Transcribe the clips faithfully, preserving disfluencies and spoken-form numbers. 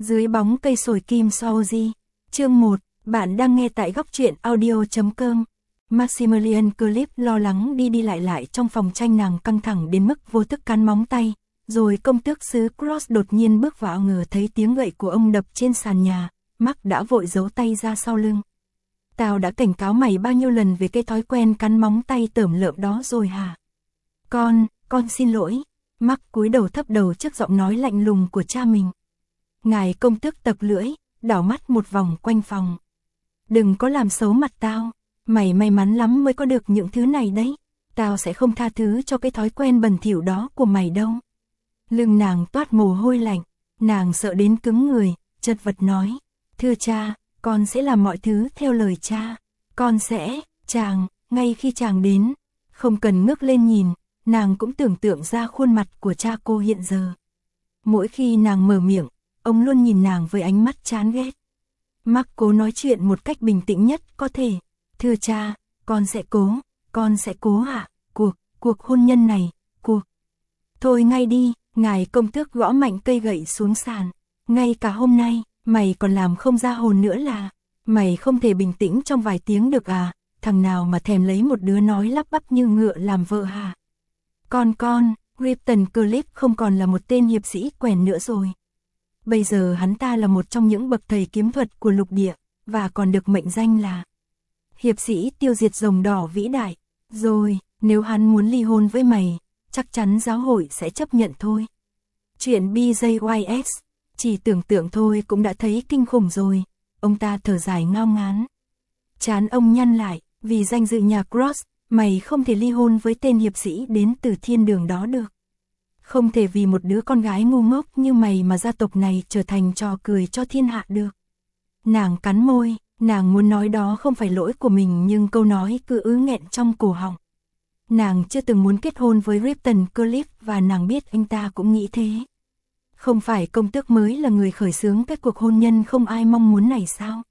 Dưới bóng cây sồi kim Saoji. Chương một, bạn đang nghe tại góc truyện audio chấm com. Maximilian Clip lo lắng đi đi lại lại trong phòng tranh, nàng căng thẳng đến mức vô thức cắn móng tay. Rồi công tước xứ Cross đột nhiên bước vào, ngờ thấy tiếng gậy của ông đập trên sàn nhà. Mark đã vội giấu tay ra sau lưng. Tao đã cảnh cáo mày bao nhiêu lần về cái thói quen cắn móng tay tởm lợm đó rồi hả? Con, con xin lỗi. Mark cúi đầu thấp đầu trước giọng nói lạnh lùng của cha mình. Ngài công tước tặc lưỡi, đảo mắt một vòng quanh phòng. Đừng có làm xấu mặt tao, mày may mắn lắm mới có được những thứ này đấy. Tao sẽ không tha thứ cho cái thói quen bẩn thỉu đó của mày đâu. Lưng nàng toát mồ hôi lạnh, nàng sợ đến cứng người, chật vật nói. Thưa cha, con sẽ làm mọi thứ theo lời cha. Con sẽ, chàng, ngay khi chàng đến, không cần ngước lên nhìn, nàng cũng tưởng tượng ra khuôn mặt của cha cô hiện giờ. Mỗi khi nàng mở miệng, ông luôn nhìn nàng với ánh mắt chán ghét. Mark cố nói chuyện một cách bình tĩnh nhất có thể. Thưa cha, con sẽ cố, con sẽ cố ạ. Cuộc, cuộc hôn nhân này, cuộc. Thôi ngay đi, ngài công tước gõ mạnh cây gậy xuống sàn. Ngay cả hôm nay, mày còn làm không ra hồn nữa là. Mày không thể bình tĩnh trong vài tiếng được à? Thằng nào mà thèm lấy một đứa nói lắp bắp như ngựa làm vợ hả? Con con, Ripton Clip không còn là một tên hiệp sĩ quèn nữa rồi. Bây giờ hắn ta là một trong những bậc thầy kiếm thuật của lục địa, và còn được mệnh danh là hiệp sĩ tiêu diệt rồng đỏ vĩ đại. Rồi, nếu hắn muốn ly hôn với mày, chắc chắn giáo hội sẽ chấp nhận thôi. Chuyện bê jê i ét, chỉ tưởng tượng thôi cũng đã thấy kinh khủng rồi. Ông ta thở dài ngao ngán. Trán ông nhăn lại, vì danh dự nhà Cross, mày không thể ly hôn với tên hiệp sĩ đến từ thiên đường đó được. Không thể vì một đứa con gái ngu ngốc như mày mà gia tộc này trở thành trò cười cho thiên hạ được. Nàng cắn môi, nàng muốn nói đó không phải lỗi của mình, nhưng câu nói cứ ứ nghẹn trong cổ họng. Nàng chưa từng muốn kết hôn với Ripton Clip, và nàng biết anh ta cũng nghĩ thế. Không phải công tước mới là người khởi xướng cái cuộc hôn nhân không ai mong muốn này sao?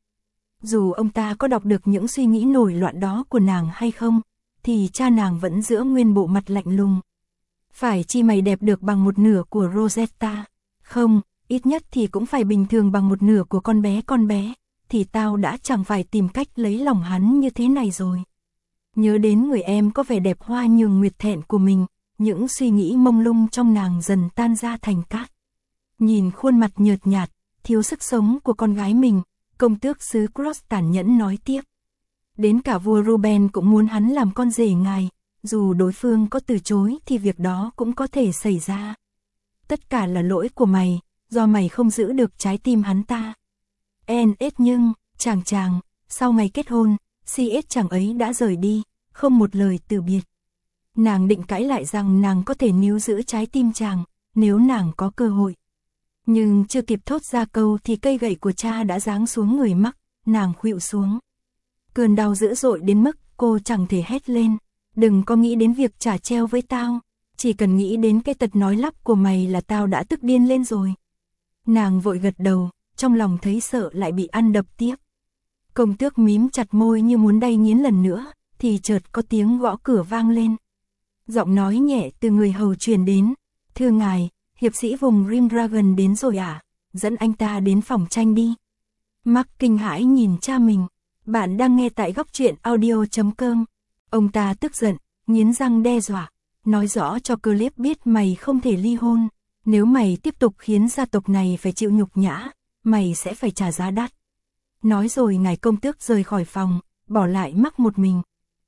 Dù ông ta có đọc được những suy nghĩ nổi loạn đó của nàng hay không, thì cha nàng vẫn giữ nguyên bộ mặt lạnh lùng. Phải chi mày đẹp được bằng một nửa của Rosetta? Không, ít nhất thì cũng phải bình thường bằng một nửa của con bé con bé, thì tao đã chẳng phải tìm cách lấy lòng hắn như thế này rồi. Nhớ đến người em có vẻ đẹp hoa nhường nguyệt thẹn của mình, những suy nghĩ mông lung trong nàng dần tan ra thành cát. Nhìn khuôn mặt nhợt nhạt, thiếu sức sống của con gái mình, công tước xứ Cross tàn nhẫn nói tiếp. Đến cả vua Ruben cũng muốn hắn làm con rể ngài, dù đối phương có từ chối thì việc đó cũng có thể xảy ra. Tất cả là lỗi của mày, do mày không giữ được trái tim hắn ta. en ét nhưng, chàng chàng, sau ngày kết hôn, xê ét chàng ấy đã rời đi, không một lời từ biệt. Nàng định cãi lại rằng nàng có thể níu giữ trái tim chàng, nếu nàng có cơ hội. Nhưng chưa kịp thốt ra câu thì cây gậy của cha đã giáng xuống người Mark, nàng khuỵu xuống. Cơn đau dữ dội đến mức cô chẳng thể hét lên. Đừng có nghĩ đến việc trả treo với tao, chỉ cần nghĩ đến cái tật nói lắp của mày là tao đã tức điên lên rồi. Nàng vội gật đầu, trong lòng thấy sợ lại bị ăn đập tiếp. Công tước mím chặt môi như muốn đay nghiến lần nữa, thì chợt có tiếng gõ cửa vang lên. Giọng nói nhẹ từ người hầu truyền đến. Thưa ngài, hiệp sĩ vùng Rim Dragon đến rồi à? Dẫn anh ta đến phòng tranh đi. Mark kinh hãi nhìn cha mình. Bạn đang nghe tại góc truyện audio chấm com. Ông ta tức giận, nghiến răng đe dọa, nói rõ cho Clip biết mày không thể ly hôn. Nếu mày tiếp tục khiến gia tộc này phải chịu nhục nhã, mày sẽ phải trả giá đắt. Nói rồi ngài công tước rời khỏi phòng, bỏ lại Mark một mình.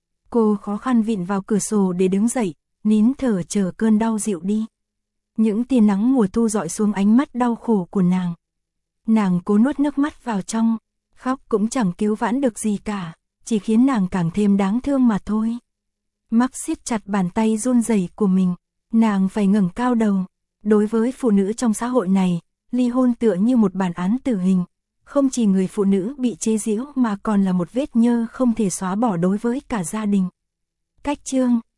Cô khó khăn vịn vào cửa sổ để đứng dậy, nín thở chờ cơn đau dịu đi. Những tia nắng mùa thu dọi xuống ánh mắt đau khổ của nàng. Nàng cố nuốt nước mắt vào trong, khóc cũng chẳng cứu vãn được gì cả, chỉ khiến nàng càng thêm đáng thương mà thôi. Mark siết chặt bàn tay run rẩy của mình, nàng phải ngẩng cao đầu. Đối với phụ nữ trong xã hội này, ly hôn tựa như một bản án tử hình. Không chỉ người phụ nữ bị chế giễu mà còn là một vết nhơ không thể xóa bỏ đối với cả gia đình. Cách chương